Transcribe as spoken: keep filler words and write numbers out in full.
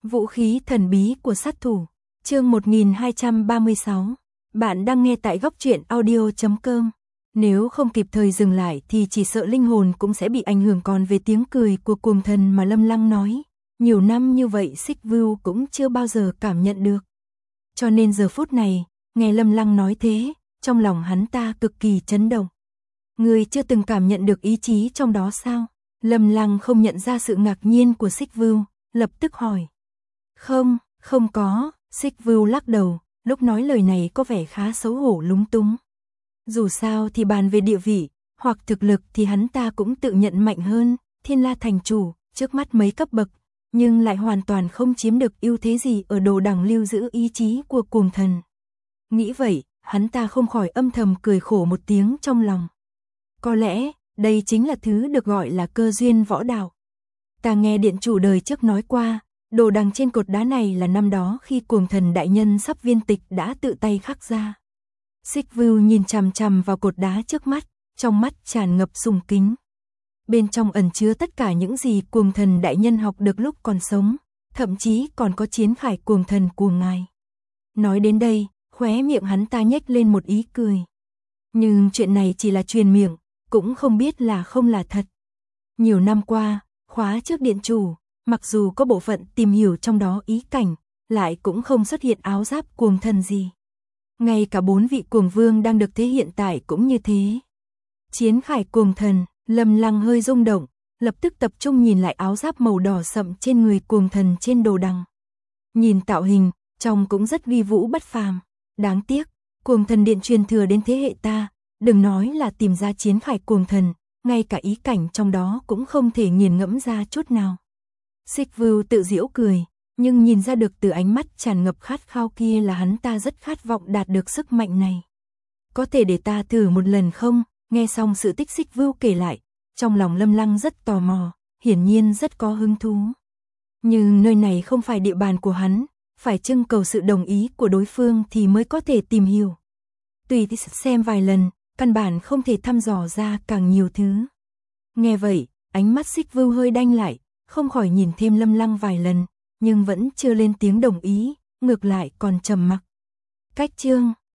Vũ khí thần bí của sát thủ, chương một nghìn hai trăm ba mươi sáu. Bạn đang nghe tại góc truyện audio chấm com. Nếu không kịp thời dừng lại thì chỉ sợ linh hồn cũng sẽ bị ảnh hưởng. Còn về tiếng cười của cuồng thần mà Lâm Lăng nói, nhiều năm như vậy Xích Vưu cũng chưa bao giờ cảm nhận được. Cho nên giờ phút này, nghe Lâm Lăng nói thế, trong lòng hắn ta cực kỳ chấn động. Người chưa từng cảm nhận được ý chí trong đó sao? Lâm Lăng không nhận ra sự ngạc nhiên của Xích Vưu, lập tức hỏi. Không, không có, Xích Vưu lắc đầu, lúc nói lời này có vẻ khá xấu hổ lúng túng. Dù sao thì bàn về địa vị, hoặc thực lực thì hắn ta cũng tự nhận mạnh hơn, Thiên La thành chủ, trước mắt mấy cấp bậc, nhưng lại hoàn toàn không chiếm được ưu thế gì ở đồ đằng lưu giữ ý chí của cuồng thần. Nghĩ vậy, hắn ta không khỏi âm thầm cười khổ một tiếng trong lòng. Có lẽ, đây chính là thứ được gọi là cơ duyên võ đạo. Ta nghe điện chủ đời trước nói qua, đồ đằng trên cột đá này là năm đó khi cuồng thần đại nhân sắp viên tịch đã tự tay khắc ra. Xích Vưu nhìn chằm chằm vào cột đá trước mắt, trong mắt tràn ngập sùng kính. Bên trong ẩn chứa tất cả những gì cuồng thần đại nhân học được lúc còn sống, thậm chí còn có chiến khải cuồng thần của ngài. Nói đến đây, khóe miệng hắn ta nhếch lên một ý cười. Nhưng chuyện này chỉ là truyền miệng, cũng không biết là không là thật. Nhiều năm qua, khóa trước điện chủ, mặc dù có bộ phận tìm hiểu trong đó ý cảnh, lại cũng không xuất hiện áo giáp cuồng thần gì. Ngay cả bốn vị cuồng vương đang được thế hiện tại cũng như thế. Chiến khải cuồng thần, Lâm Lăng hơi rung động, lập tức tập trung nhìn lại áo giáp màu đỏ sậm trên người cuồng thần trên đồ đằng. Nhìn tạo hình, trông cũng rất uy vũ bất phàm. Đáng tiếc, cuồng thần điện truyền thừa đến thế hệ ta, đừng nói là tìm ra chiến khải cuồng thần, ngay cả ý cảnh trong đó cũng không thể nghiền ngẫm ra chút nào. Xích Vưu tự giễu cười, nhưng nhìn ra được từ ánh mắt tràn ngập khát khao kia là hắn ta rất khát vọng đạt được sức mạnh này. Có thể để ta thử một lần không? Nghe xong sự tích Xích Vưu kể lại, trong lòng Lâm Lăng rất tò mò, hiển nhiên rất có hứng thú. Nhưng nơi này không phải địa bàn của hắn, phải trưng cầu sự đồng ý của đối phương thì mới có thể tìm hiểu. Tùy xem vài lần, căn bản không thể thăm dò ra càng nhiều thứ. Nghe vậy, ánh mắt Xích Vưu hơi đanh lại, không khỏi nhìn thêm Lâm Lăng vài lần, nhưng vẫn chưa lên tiếng đồng ý, ngược lại còn trầm mặc. Cách chương